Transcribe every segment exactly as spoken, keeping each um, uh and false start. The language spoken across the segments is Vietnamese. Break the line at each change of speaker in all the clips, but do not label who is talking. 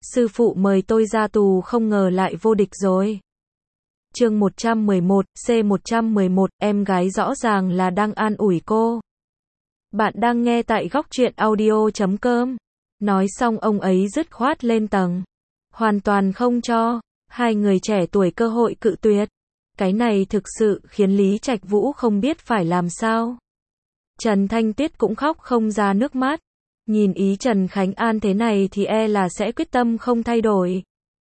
Sư phụ mời tôi ra tù không ngờ lại vô địch rồi. Chương một trăm mười một, C một trăm mười một, em gái rõ ràng là đang an ủi cô. Bạn đang nghe tại góc truyện audio chấm com. Nói xong ông ấy dứt khoát lên tầng. Hoàn toàn không cho hai người trẻ tuổi cơ hội cự tuyệt. Cái này thực sự khiến Lý Trạch Vũ không biết phải làm sao. Trần Thanh Tuyết cũng khóc không ra nước mắt. Nhìn ý Trần Khánh An thế này thì e là sẽ quyết tâm không thay đổi.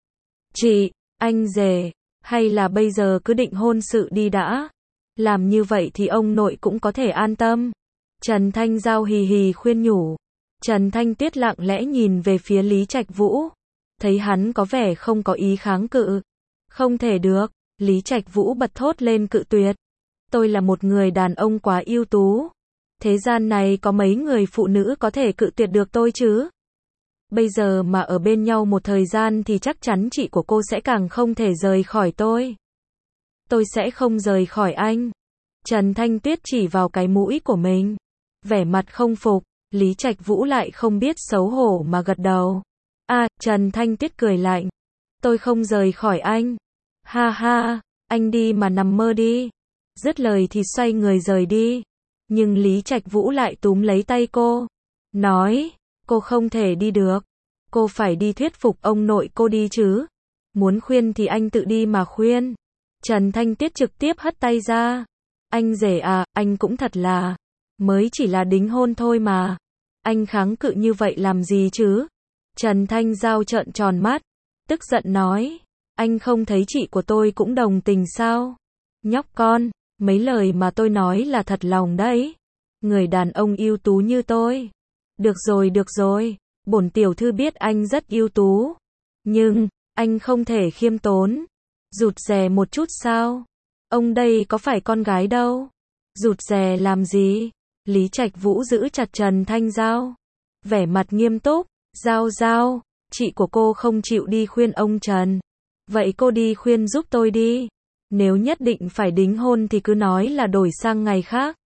Chị, anh rể, hay là bây giờ cứ định hôn sự đi đã. Làm như vậy thì ông nội cũng có thể an tâm. Trần Thanh Giao hì hì khuyên nhủ. Trần Thanh Tuyết lặng lẽ nhìn về phía Lý Trạch Vũ. Thấy hắn có vẻ không có ý kháng cự. Không thể được, Lý Trạch Vũ bật thốt lên cự tuyệt. Tôi là một người đàn ông quá ưu tú. Thế gian này có mấy người phụ nữ có thể cự tuyệt được tôi chứ? Bây giờ mà ở bên nhau một thời gian thì chắc chắn chị của cô sẽ càng không thể rời khỏi tôi. Tôi sẽ không rời khỏi anh. Trần Thanh Tuyết chỉ vào cái mũi của mình. Vẻ mặt không phục, Lý Trạch Vũ lại không biết xấu hổ mà gật đầu. À, Trần Thanh Tuyết cười lạnh. Tôi không rời khỏi anh. Ha ha, anh đi mà nằm mơ đi. Dứt lời thì xoay người rời đi. Nhưng Lý Trạch Vũ lại túm lấy tay cô. Nói, cô không thể đi được. Cô phải đi thuyết phục ông nội cô đi chứ. Muốn khuyên thì anh tự đi mà khuyên. Trần Thanh Tuyết trực tiếp hất tay ra. Anh rể à, anh cũng thật là. Mới chỉ là đính hôn thôi mà. Anh kháng cự như vậy làm gì chứ? Trần Thanh Giao trợn tròn mắt. Tức giận nói. Anh không thấy chị của tôi cũng đồng tình sao? Nhóc con. Mấy lời mà tôi nói là thật lòng đấy. Người đàn ông ưu tú như tôi. Được rồi, được rồi. Bổn tiểu thư biết anh rất ưu tú. Nhưng, anh không thể khiêm tốn. Rụt rè một chút sao? Ông đây có phải con gái đâu. Rụt rè làm gì? Lý Trạch Vũ giữ chặt Trần Thanh Giao. Vẻ mặt nghiêm túc. Giao Giao, chị của cô không chịu đi khuyên ông Trần. Vậy cô đi khuyên giúp tôi đi. Nếu nhất định phải đính hôn thì cứ nói là đổi sang ngày khác.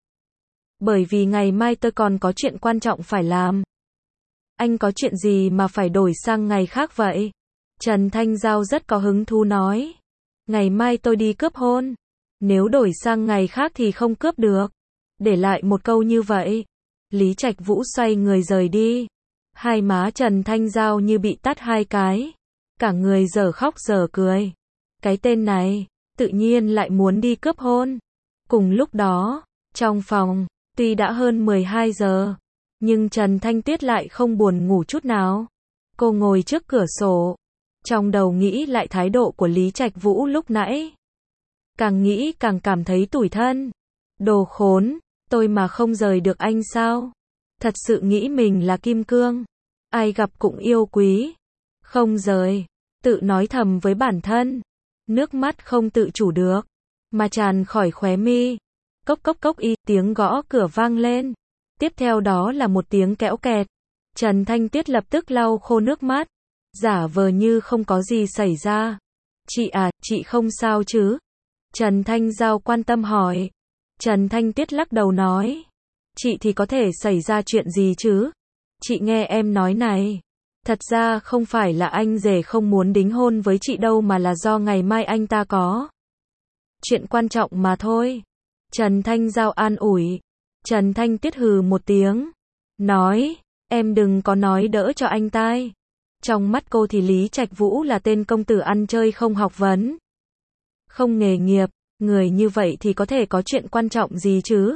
Bởi vì ngày mai tôi còn có chuyện quan trọng phải làm. Anh có chuyện gì mà phải đổi sang ngày khác vậy? Trần Thanh Giao rất có hứng thú nói. Ngày mai tôi đi cướp hôn. Nếu đổi sang ngày khác thì không cướp được. Để lại một câu như vậy. Lý Trạch Vũ xoay người rời đi. Hai má Trần Thanh Giao như bị tát hai cái. Cả người dở khóc dở cười. Cái tên này, tự nhiên lại muốn đi cướp hôn. Cùng lúc đó, trong phòng, tuy đã hơn mười hai giờ, nhưng Trần Thanh Tuyết lại không buồn ngủ chút nào. Cô ngồi trước cửa sổ, trong đầu nghĩ lại thái độ của Lý Trạch Vũ lúc nãy. Càng nghĩ càng cảm thấy tủi thân. Đồ khốn, tôi mà không rời được anh sao? Thật sự nghĩ mình là kim cương. Ai gặp cũng yêu quý. Không rời, tự nói thầm với bản thân. Nước mắt không tự chủ được, mà tràn khỏi khóe mi. Cốc cốc cốc y, tiếng gõ cửa vang lên. Tiếp theo đó là một tiếng kéo kẹt. Trần Thanh Tuyết lập tức lau khô nước mắt. Giả vờ như không có gì xảy ra. Chị à, chị không sao chứ? Trần Thanh Giao quan tâm hỏi. Trần Thanh Tuyết lắc đầu nói. Chị thì có thể xảy ra chuyện gì chứ? Chị nghe em nói này. Thật ra không phải là anh rể không muốn đính hôn với chị đâu mà là do ngày mai anh ta có chuyện quan trọng mà thôi. Trần Thanh Giao an ủi. Trần Thanh Tuyết hừ một tiếng. Nói, em đừng có nói đỡ cho anh tai. Trong mắt cô thì Lý Trạch Vũ là tên công tử ăn chơi không học vấn. Không nghề nghiệp, người như vậy thì có thể có chuyện quan trọng gì chứ?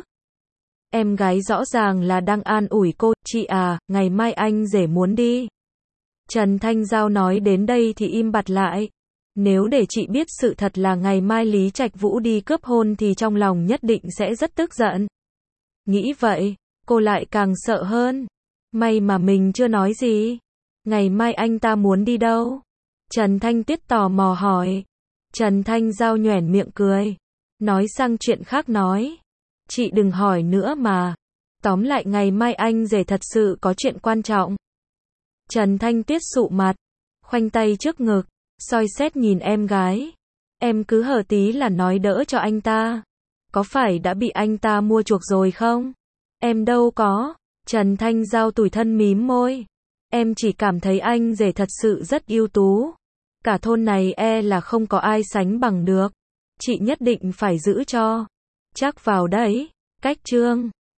Em gái rõ ràng là đang an ủi cô. Chị à, ngày mai anh rể muốn đi. Trần Thanh Giao nói đến đây thì im bặt lại. Nếu để chị biết sự thật là ngày mai Lý Trạch Vũ đi cướp hôn thì trong lòng nhất định sẽ rất tức giận. Nghĩ vậy, cô lại càng sợ hơn. May mà mình chưa nói gì. Ngày mai anh ta muốn đi đâu? Trần Thanh Tuyết tò mò hỏi. Trần Thanh Giao nhoẻn miệng cười. Nói sang chuyện khác nói. Chị đừng hỏi nữa mà. Tóm lại ngày mai anh rể thật sự có chuyện quan trọng. Trần Thanh Tuyết sụ mặt, khoanh tay trước ngực, soi xét nhìn em gái. Em cứ hở tí là nói đỡ cho anh ta. Có phải đã bị anh ta mua chuộc rồi không? Em đâu có. Trần Thanh Giao tủi thân mím môi. Em chỉ cảm thấy anh rể thật sự rất ưu tú. Cả thôn này e là không có ai sánh bằng được. Chị nhất định phải giữ cho chắc vào đấy. Cách chương